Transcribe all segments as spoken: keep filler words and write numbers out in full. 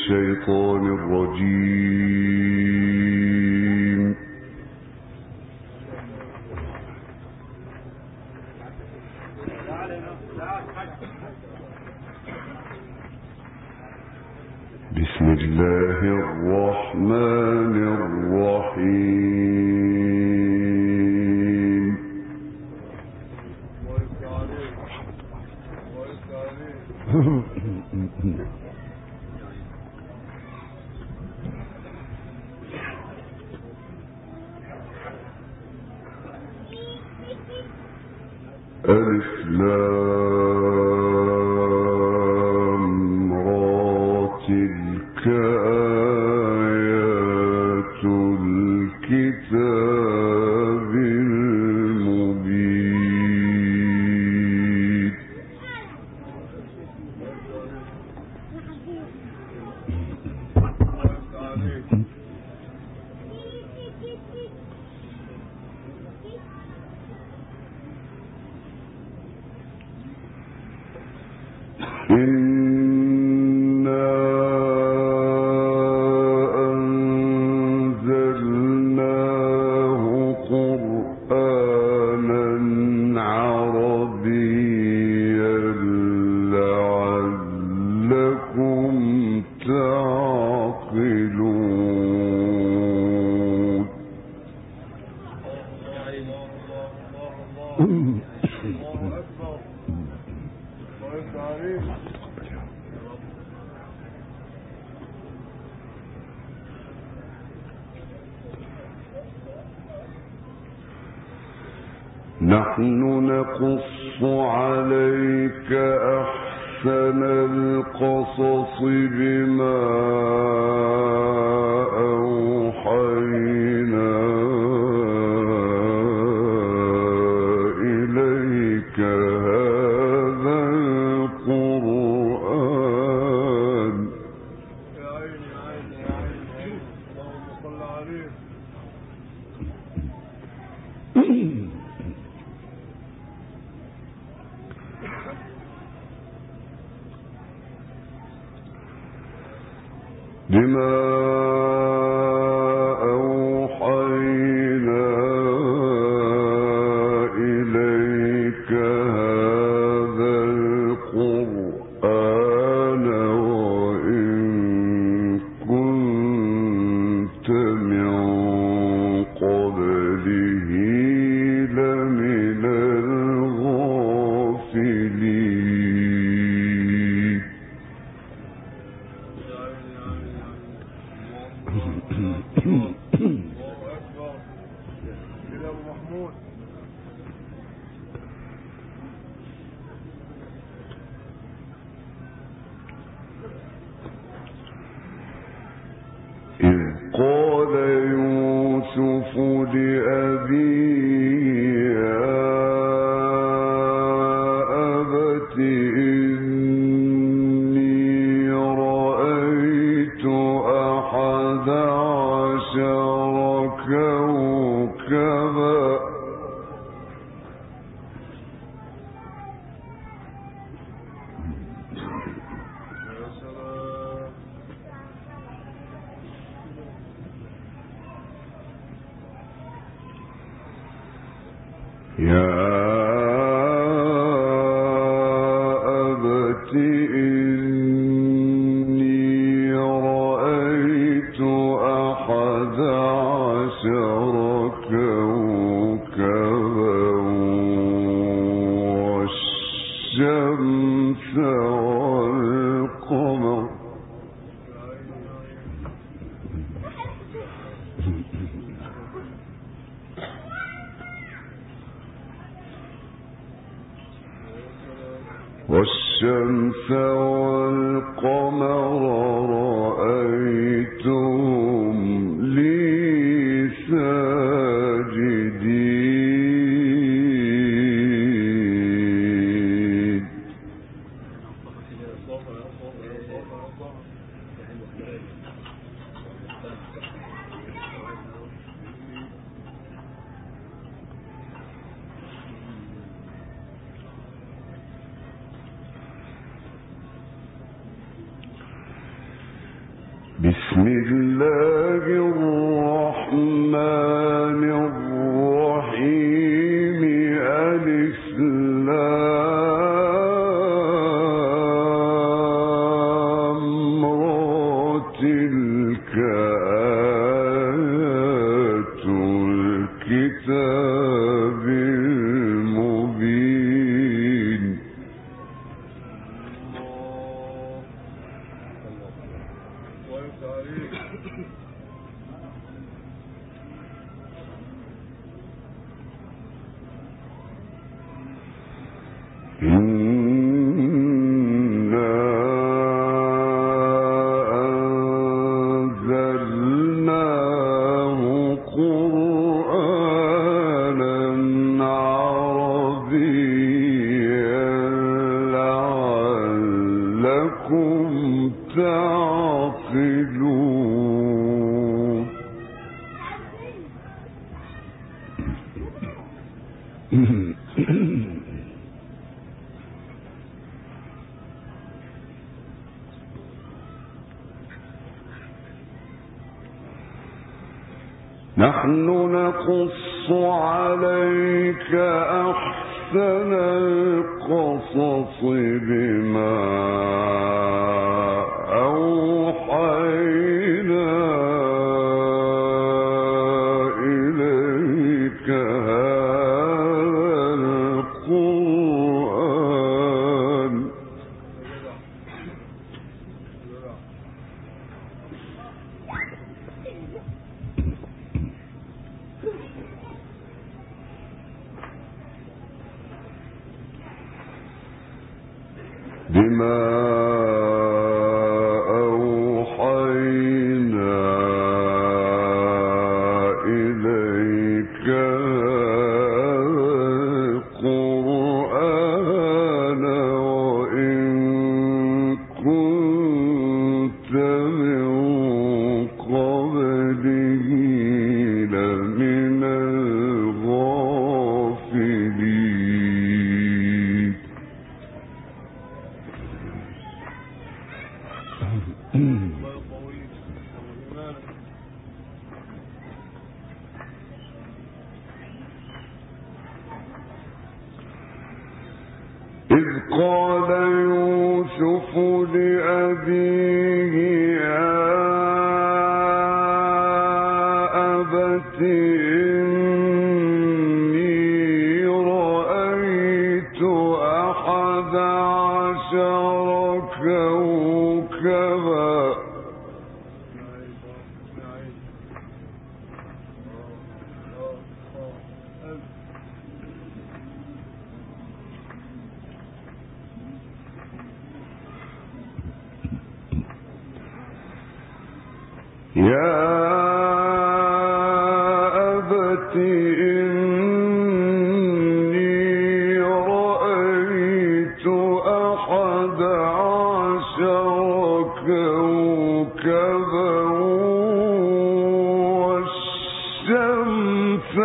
الشيطان الرجيم. بسم الله الرحمن الرحيم. ألف لام را تلك آيات الكتاب المبين. إنا أنزلناه قرآنا عربيا لعلكم تعقلون. نحن نقص عليك أحسن القصص بما أوحينا إليك هذا القرآن. يا عيني يا عيني يا عيني، اللهم صل عليه. بما أوحينا إليك هذا القرآن وإن كنت من قبله لمن الغافلين. إذ قال يوسف لأبيه يا أبت إني رأيت أحد عشر كوكبا يا أبت إني رأيت أحد عشر كوكبا والشمس والقمر والشمس والقمر رأيتهم لي ساجدين. نحن نقص عليك أحسن القصص بما أوحينا إليك هذا القرآن بما أوحينا إليك القرآن وإن كنت من قبله لمن الغافلين. إذ قال يوسف لأبيه يا أبت إني رأيت أحد عشر كوكبا يا أبت إني رأيت أحد عشر كوكبا والشمس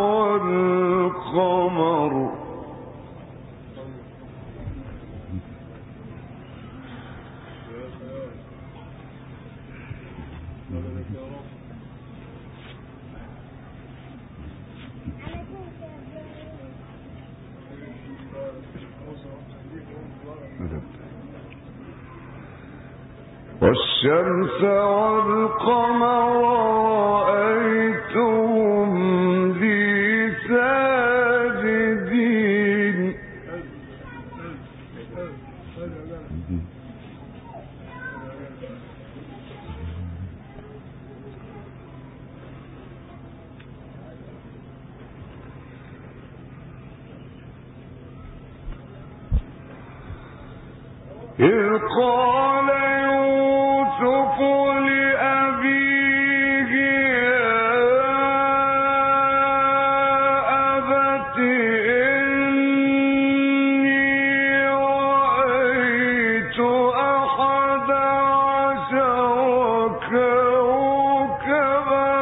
والقمر والشمس والقمر رأيتهم لي ساجدين. إذ قال يوسف لأبيه يا أبت إني رأيت أحد عشر كوكبا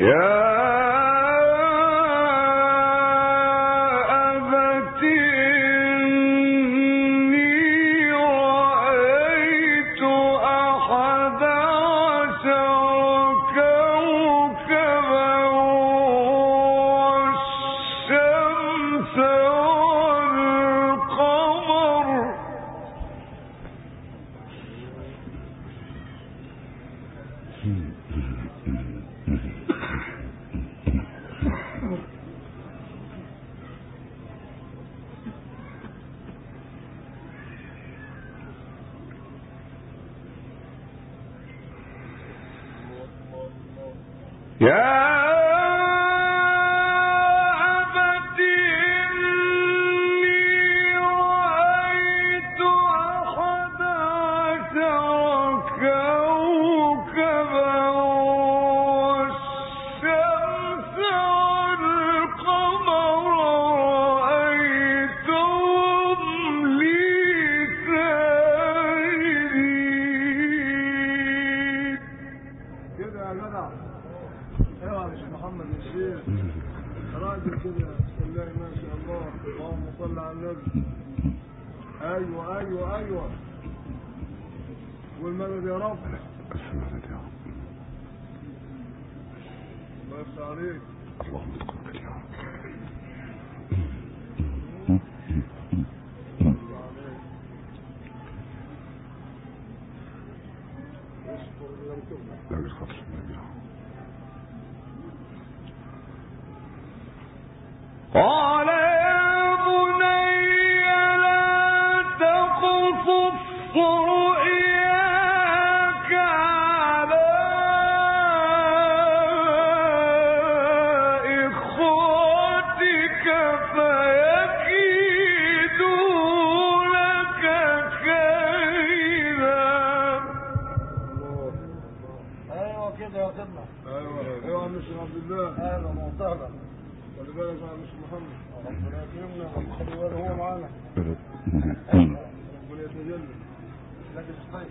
ايوه ايوه ايوه والمدد يا رب. المدد يا رب. الله يفتح عليك. اللهم تقبل يا رب. لا بالخطر النبي. قال يا بني لا تقصص رؤياك على إخوتك فيكيدوا لك كيدا. ايوه كده يا خدمه. ايوه ايوه مش عبد الله. اهلا وسهلا. خلي بالك يا مش محمد. ربنا يكرمنا ويخلي باله هو معانا. ربنا يتجلى. لكن طيب.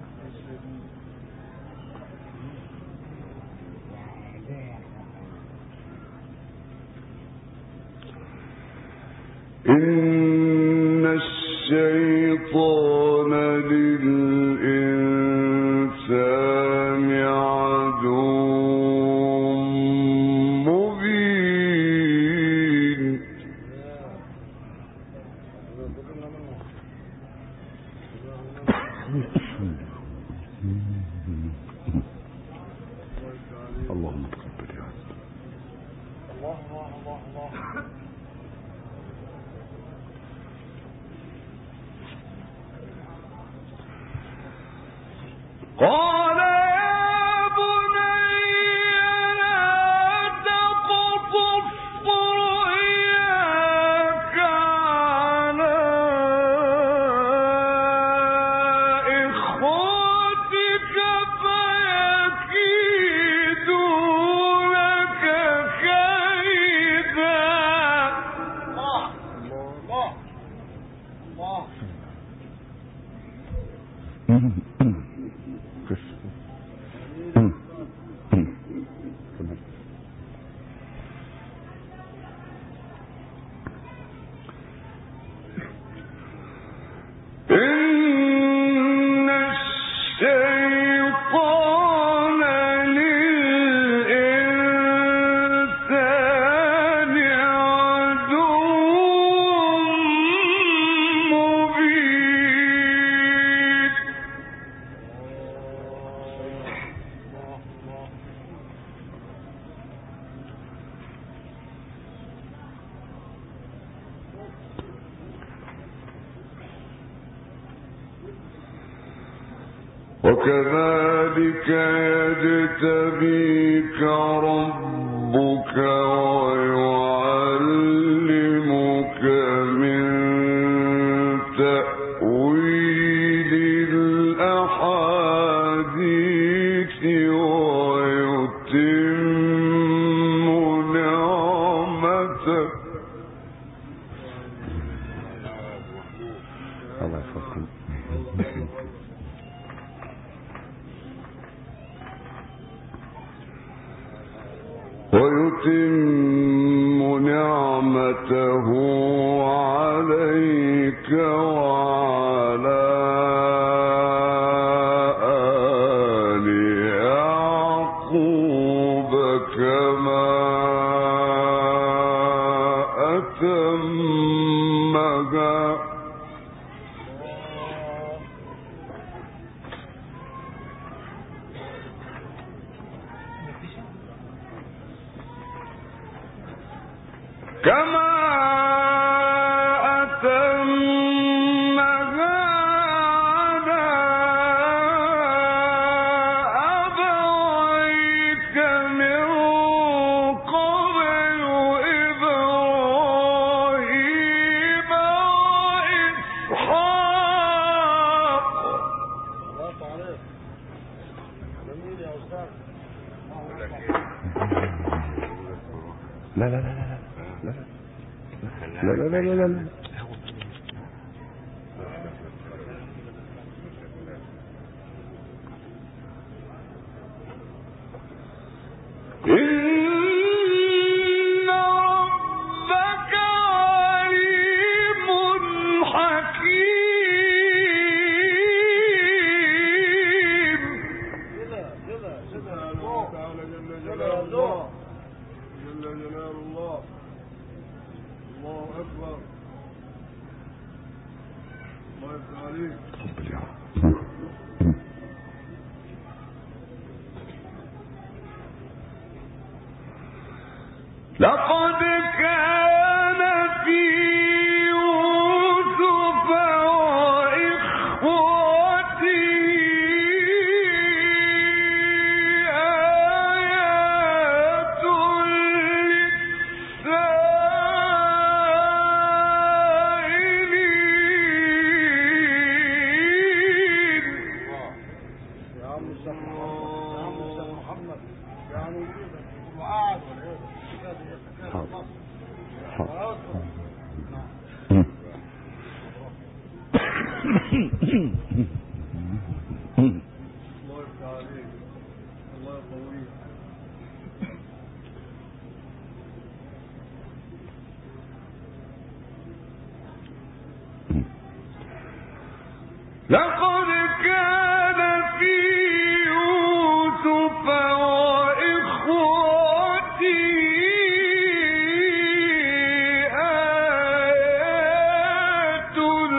إن الشيطان للإنسان عدو مبين. اللهم تقبل يا رب. الله الله الله الله. قال يا بني لا تقصص رؤياك على إخوتك فيكيدوا لك كيدا. الله الله الله. إن الشيطان للإنسان عدو مبين. وكذلك يجتبيك ربك ويعلمك من تأويل الأحاديث ويتم نعمته. الله يفضل. نعمته عليك وعلى آل يعقوب كما أتمها كما أتمها على أبويك من قبل إبراهيم وإسحاق. الله عليك جميل يا أستاذ. لا لا لا لا لا لا لا لا لا لا إن ربك عليم حكيم. كده كده كده يا الله تعالى جل جلال الله جل جلال الله. الله أكبر. الله يفتح عليك. لقد كان في يوسف وإخوته آيات للسائلين. يا عم الشيخ محمد يا عم الشيخ محمد يعني وجودك وقعد ولا ايه؟ حاضر. الله يفتح عليك. الله يقويك. لقد كان في يوسف وإخوته آيات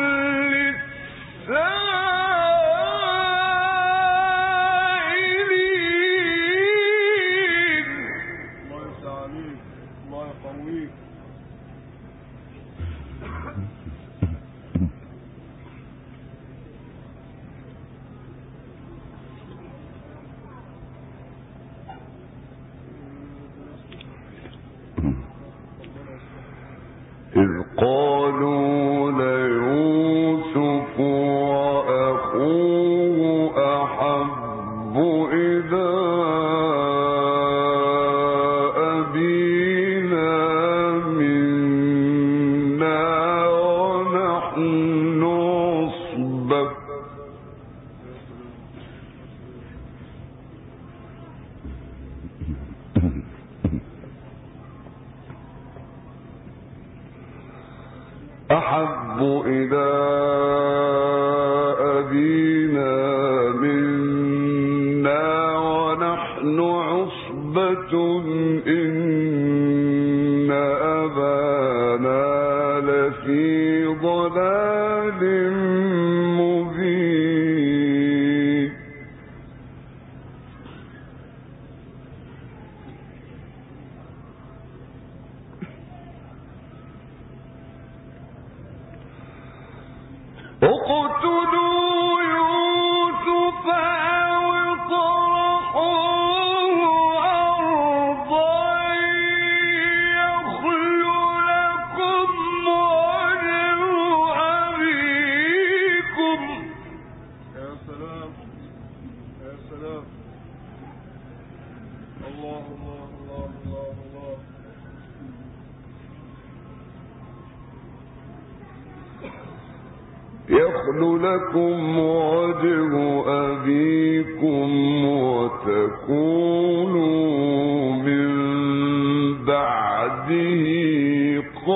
للسائلين. الله يفتح عليك. الله يقويك. إذ قالوا ليوسف وأخوه أحب إلى أبينا منا ونحن عصبة أحب إلى أبينا منا ونحن عصبة إن أبانا لفي ضلال مبين. اقتلوا يوسف أو اطرحوه أرضا يخل لكم وجه أبيكم. يا سلام يا سلام. الله الله الله الله الله. يخل لكم وجه أبيكم وتكونوا من بعده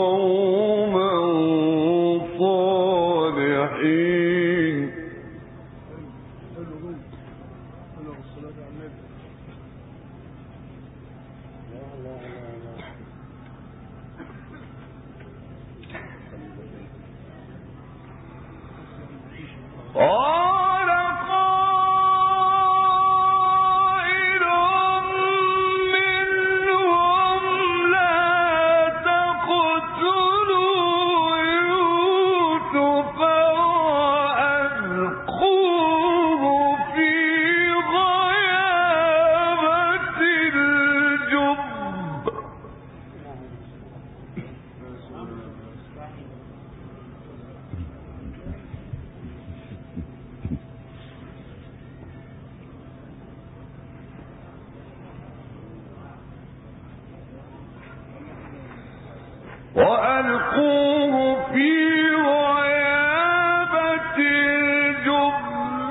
وألقوه في غيابة الجب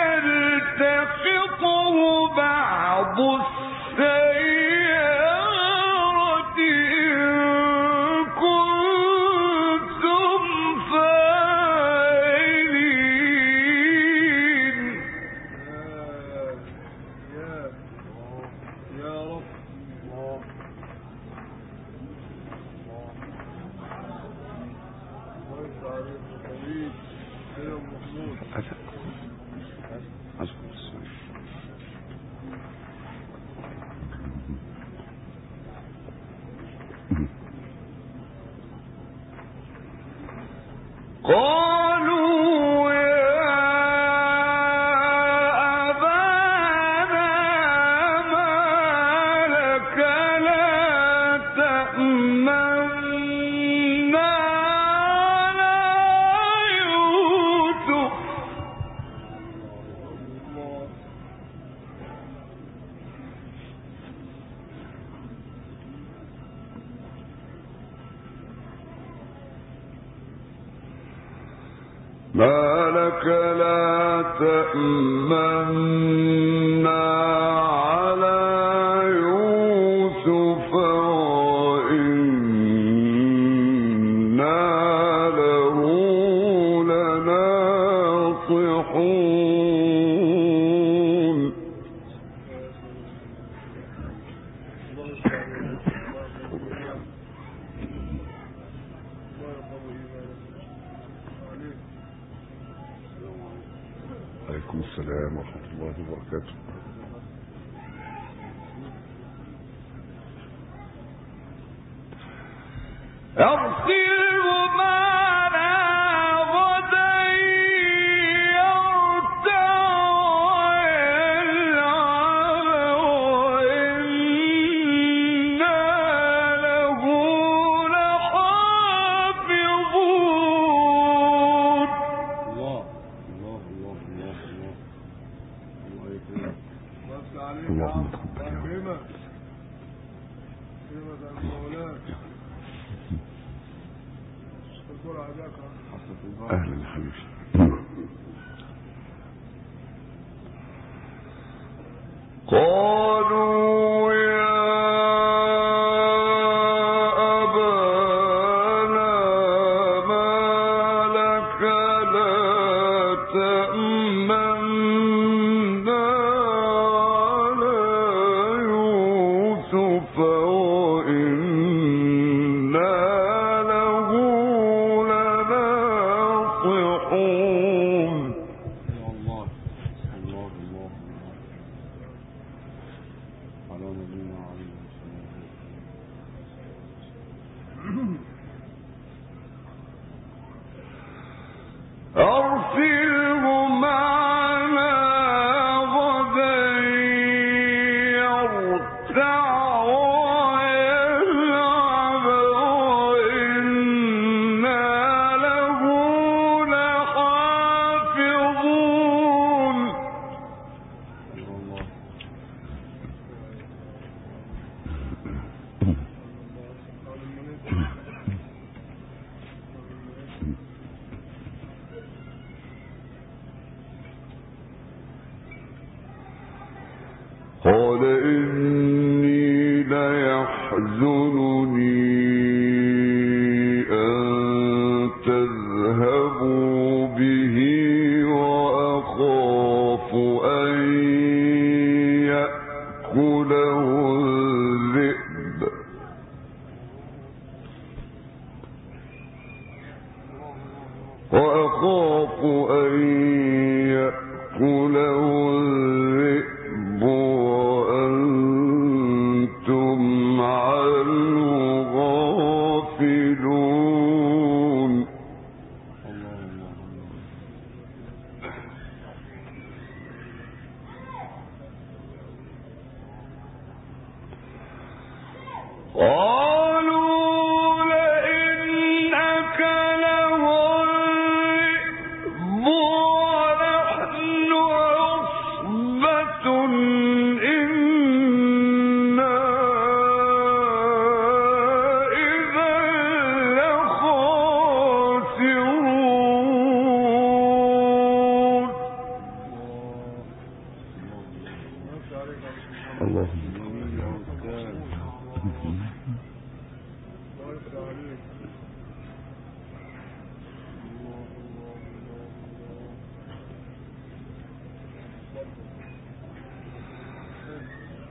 يلتقطه بعض السيارة إن كنتم فاعلين. يا يا رب الله الله يفتح عليك طويل كده محمود. قالوا يا أبانا ما لك لا تأمنا على يوسف. ما لك لا تأمنا على يوسف وإنا له لناصحون. عليكم السلام ورحمة الله وبركاته. أرسله معنا غدا يرتع ويلعب وإنا له لحافظون. الله الله الله الله الله الله يكرمك. بس عليك يا اللهم عم. تقبل يا رب. كريمك كريمك يا مولانا. اذكر عزاك حصة الباب. أهلا حبيبي. قالوا يا أبانا ما لك لا تأمنا على يوسف وإنا له لناصحون. الله الله الله على نبينا عليه الصلاة أرسله معنا غدا يرتع ويلعب وإنا له لحافظون. الله قال إني ليحزنني أن تذهبوا به وأخاف أن يأكله الذئب وأخاف أن يأكله الذئب وأنتم عنه غافلون. قالوا لئن أكله الذئب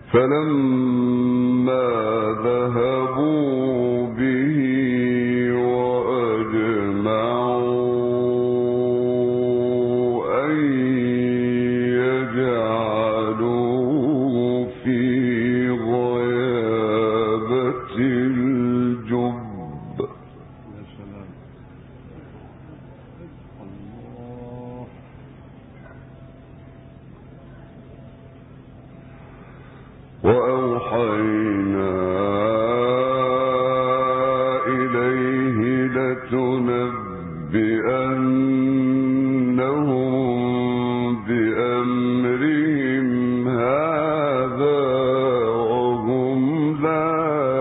فلما ذهبوا به وأجمعوا أن يجعلوه في غيابة الجب. يا سلام. الله. وأوحينا إليه لتنبئنهم بأمرهم هذا وهم لا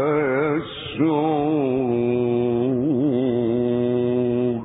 يشعرون.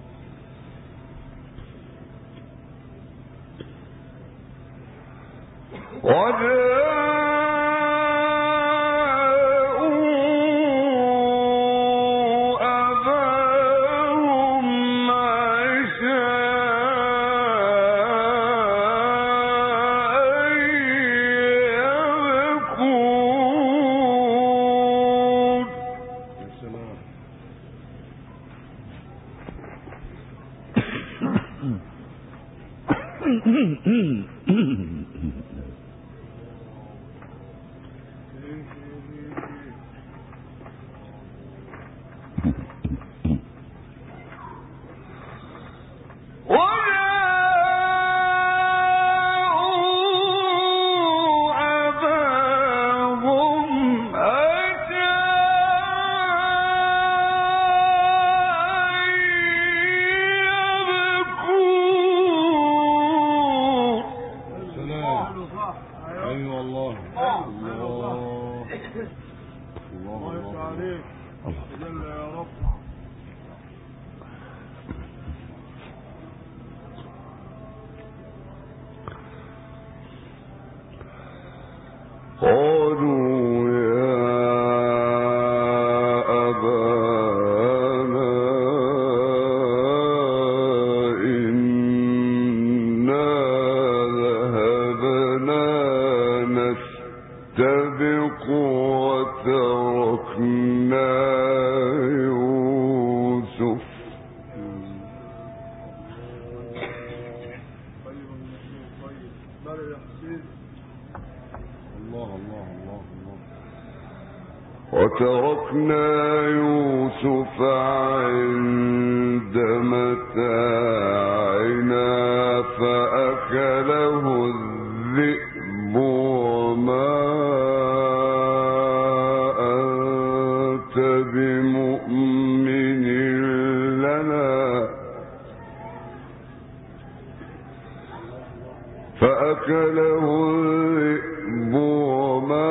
قالوا يا أبانا إنا ذهبنا نستبق وتركنا يوسف. وتركنا يوسف عند متاعنا فأكله الذئب وما أنت بمؤمن لنا فأكله الذئب وما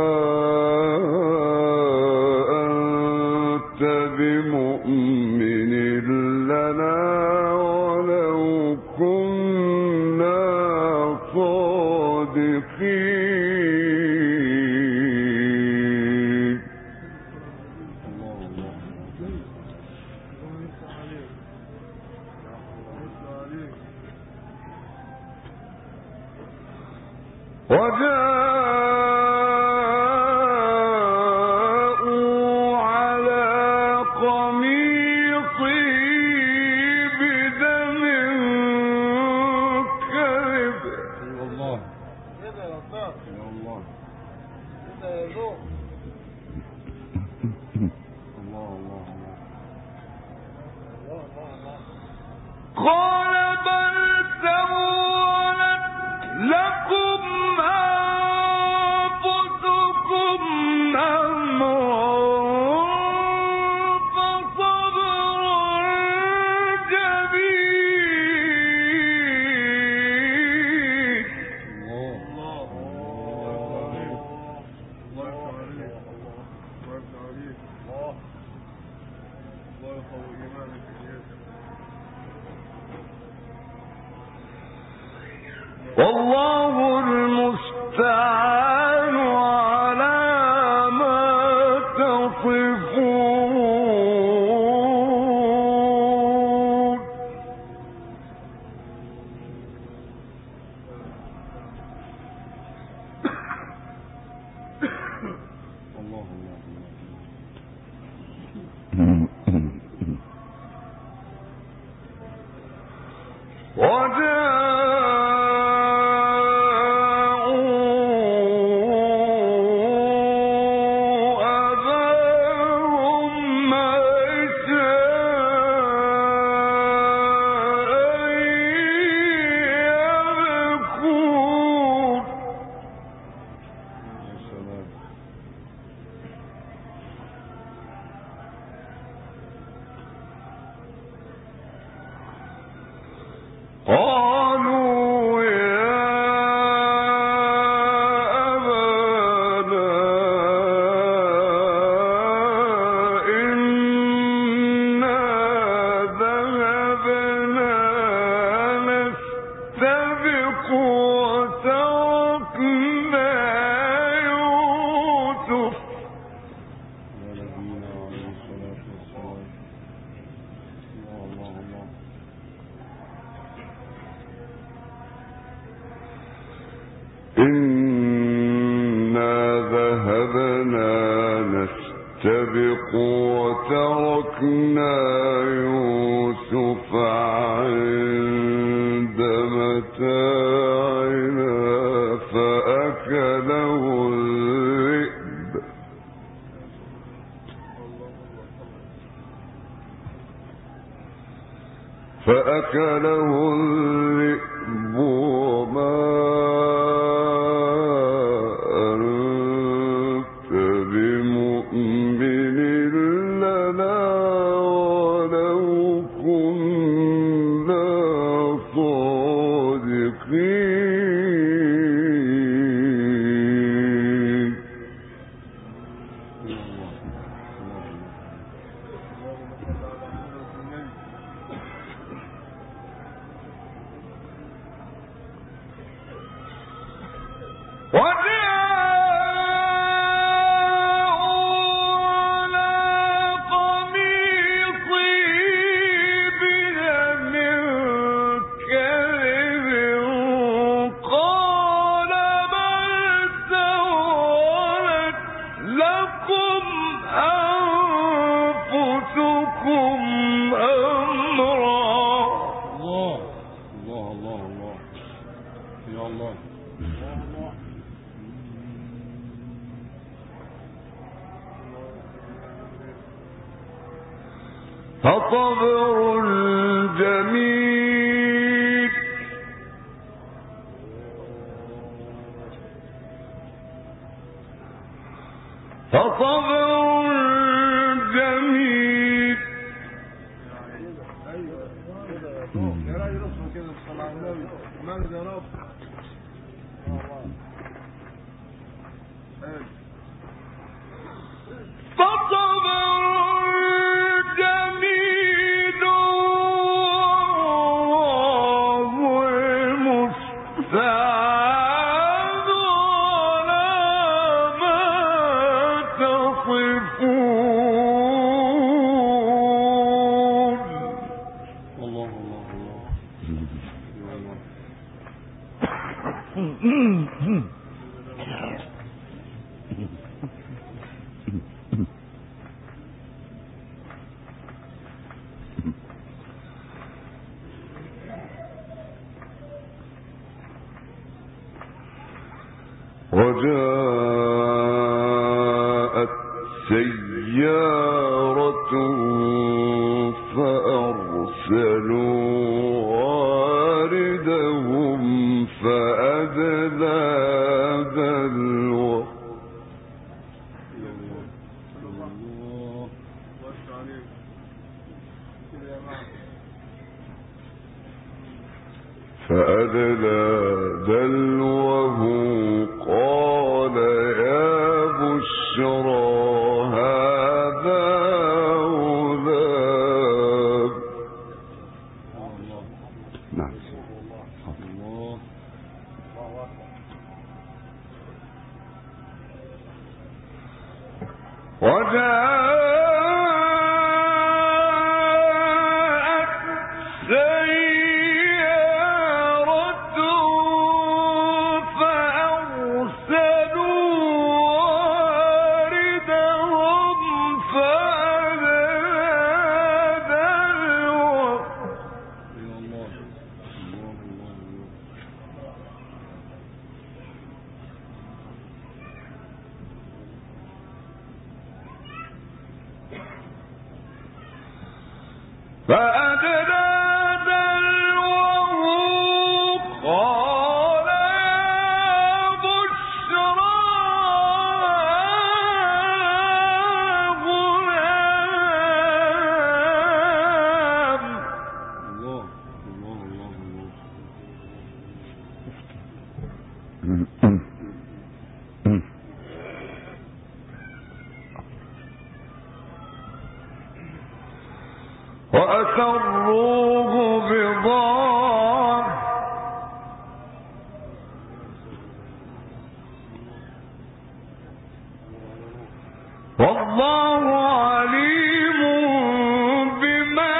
بمؤمن لنا ولو كنا صادقين. وجاءوا على قميصه بدم كذب. الله يا الله الله الله. قال بل سولت لكم أنفسكم أمرا فصبر جميل. الله والله المستعان على ما تصفون. إنا ذهبنا نستبق وتركنا يوسف عند متاعنا فأكله الذئب فأكله الذئب وما أنت بمؤمن لنا ولو كنا صادقين. فصبر جميل فصبر جميل وجاءت سيارة فأرسلوا واردهم فأدلى دلوه فأدلى دلوه قال يا بشرى هذا غلام. نعم وجاءت سيارة فأرسلوا واردهم فأدلى دلوه فأدلى دلوه قال يا بشرى غلام. الله الله الله وأسروه بضاعة والله عليم بما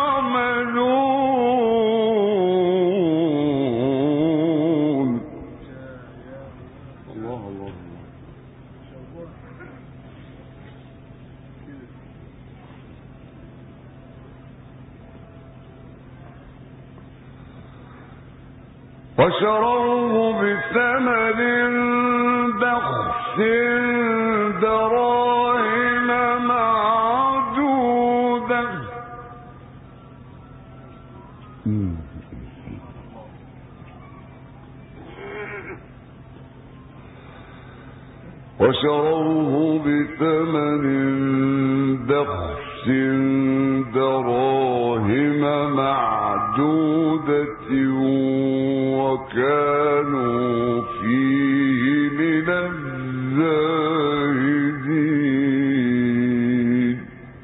يعملون. وشروه بثمن بخس دراهم معدودة وشروه بثمن بخس دراهم معدودة وكانوا فيه من الزاهدين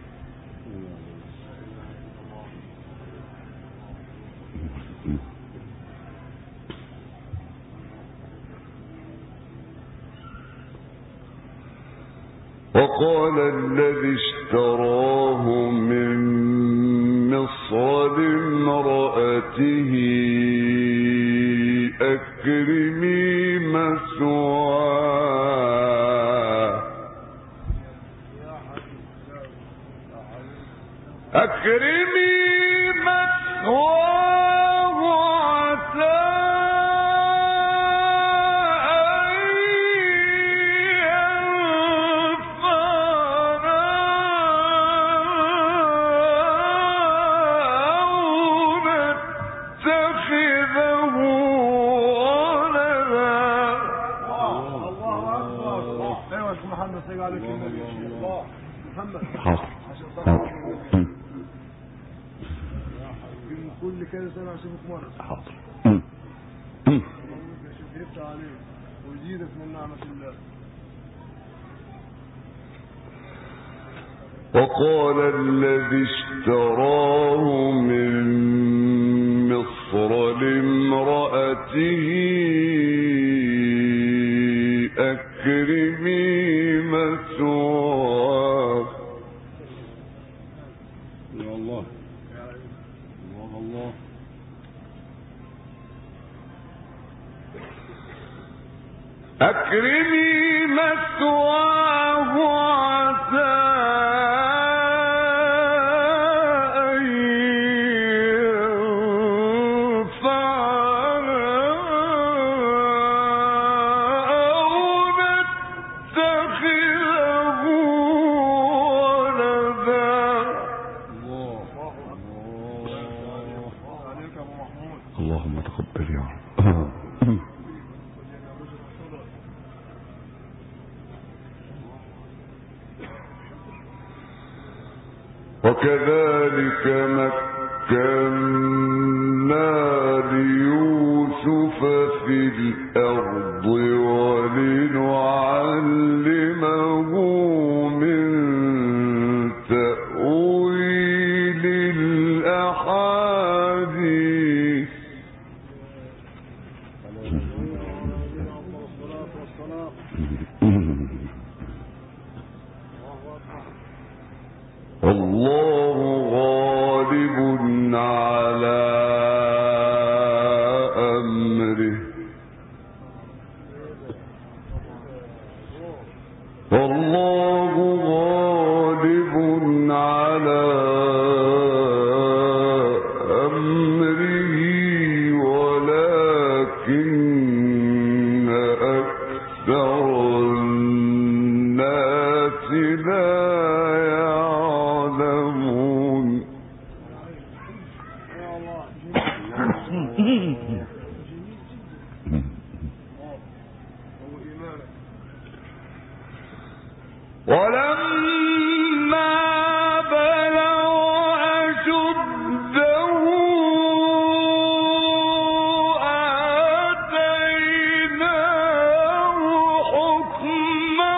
وقال الذي اشتراه من مصر لامرأته أكرمي مثواه أكرمي مثواه عسى كل كده سنة اشوفك مرة. حاضر. شفت عليك ويزيدك من نعمة الله. وقال الذي اشتراه من مصر لامرأته أكرمي مثواه يا الله الله الله أكرمي مثواه عسى أن ينفعنا أو نتخذه ولدا. الله الله عليك يا ابو محمود. اللهم تقبل يا رب. وكذلك مكنا ليوسف في الأرض ولنعلمه من تأويل الأحاديث. والله غالب على أمره والله غالب على أمره ولكن أكثر الناس لا ولما بلغ أشده آتيناه حكما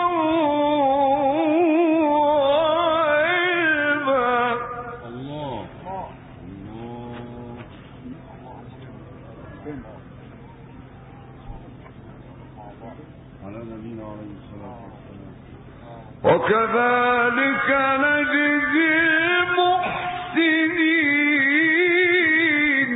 وعلما. الله على نبينا عليه الصلاة والسلام. وكذلك نجزي المحسنين.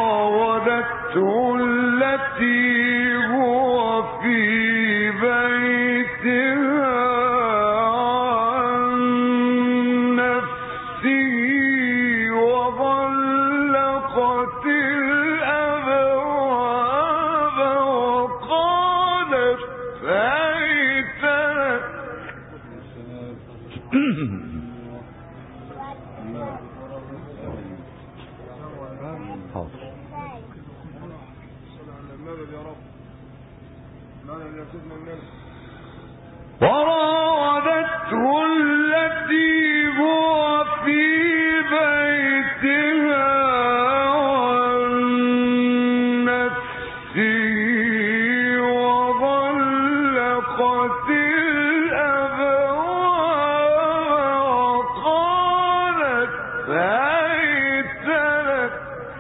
وراودته التي هو في بيته الأبواب وقالت هيت لك. وراودته التي هو في بيتها عن نفسه وغلقت الأبواب وقالت هيت لك.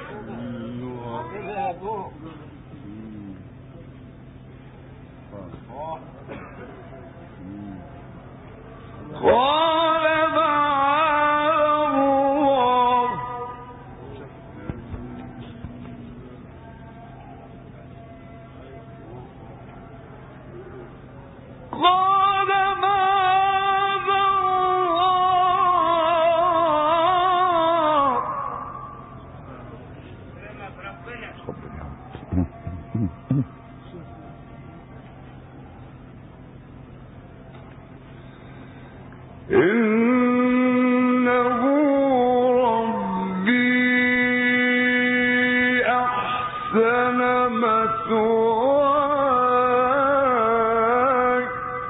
قال معاذ الله قال معاذ الله إنه ربي أحسن مثواي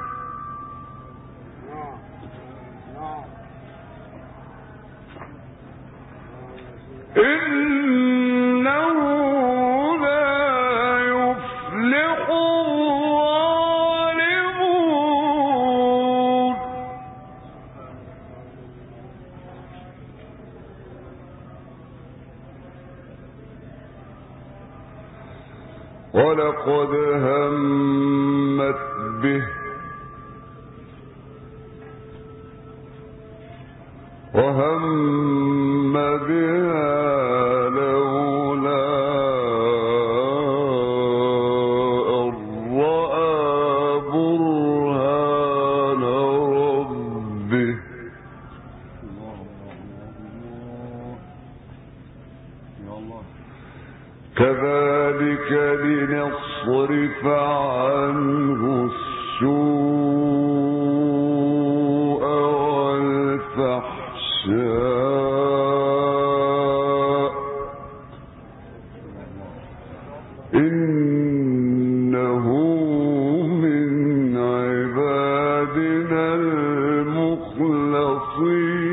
إنه لا يفلح الظالمون. ولقد همت به وهم بها لولا أن رأى برهان ربه كذلك لنصرف عنه السوء والفحشاء إنه من عبادنا المخلصين.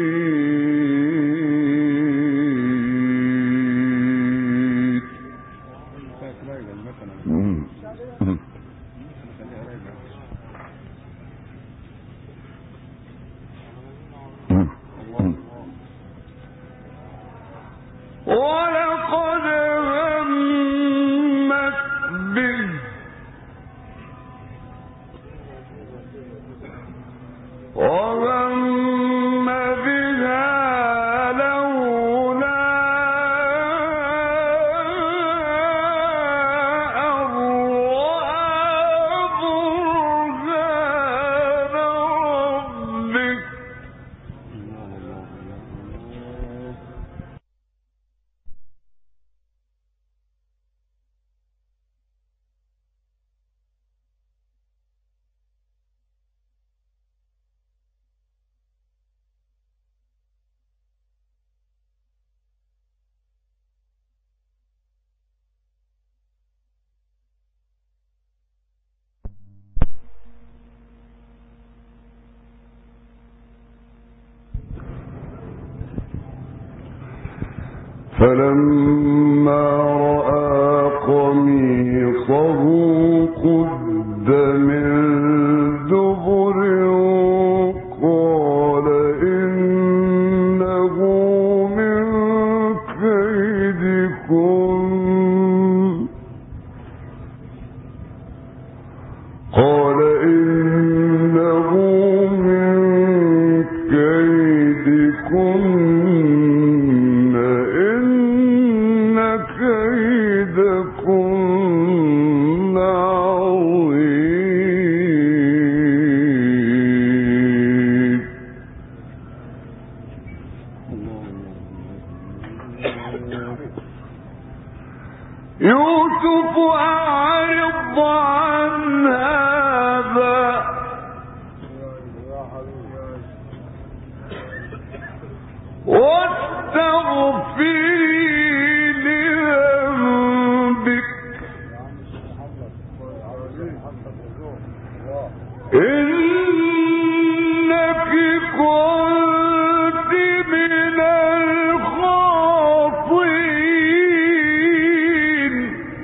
ولقد همت به وهم بها لولا أن رأى برهان ربه فلما رأى قميصه قد من دبر قال إنه من كيدكم قال إنه من كيدكم يوسف أعرض عن هذا واستغفري لذنبك إنك كنت من الخاطئين.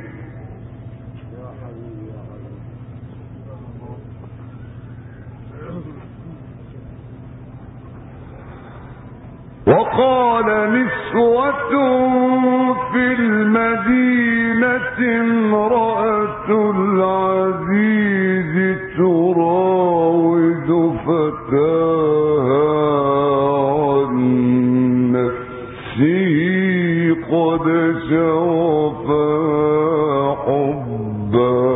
وقال نسوة في المدينة امرأة العزيز تراود فتاها عن نفسه قد شغفها حبا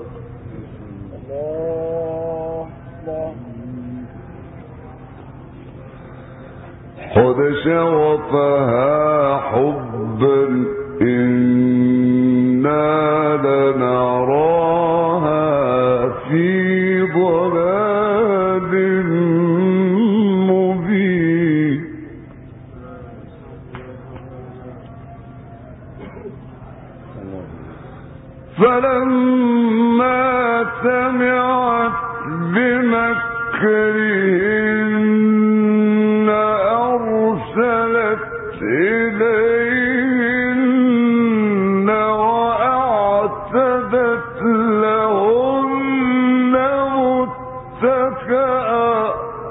قد شغفها حبا إنا لنراها في ضلال مبين. فلما سمعت بمكرهن أرسلت إليهن وأعتدت لهن متكئا.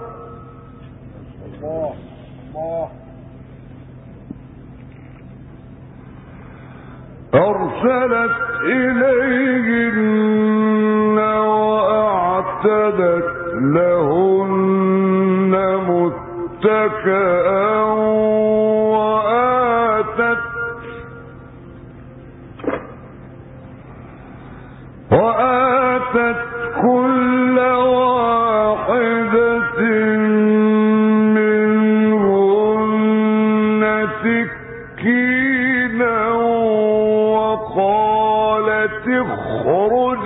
أرسلت إليهن وأعتدت لهن متكئا وآتت وآتت كل واحدة منهن سكينا وقالت اخرج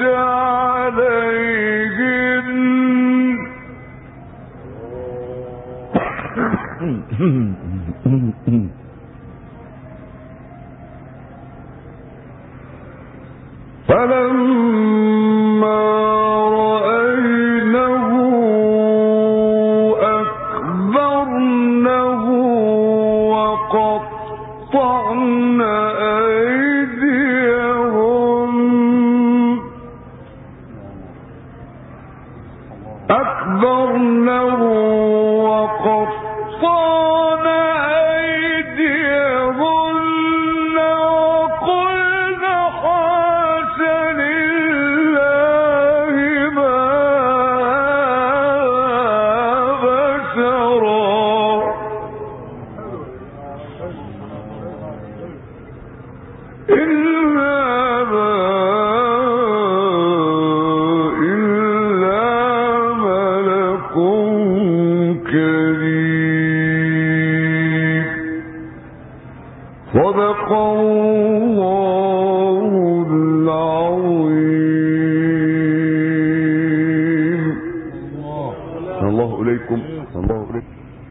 عليهن. فلما رأينه أكبرنه وقطعن أيديهن أكبرنه وقطعن أيديهن وقلن حاش لله ما بشرا إن هذا إلا ملك كريم. صدق الله العظيم. الله إليكم الله إليكم.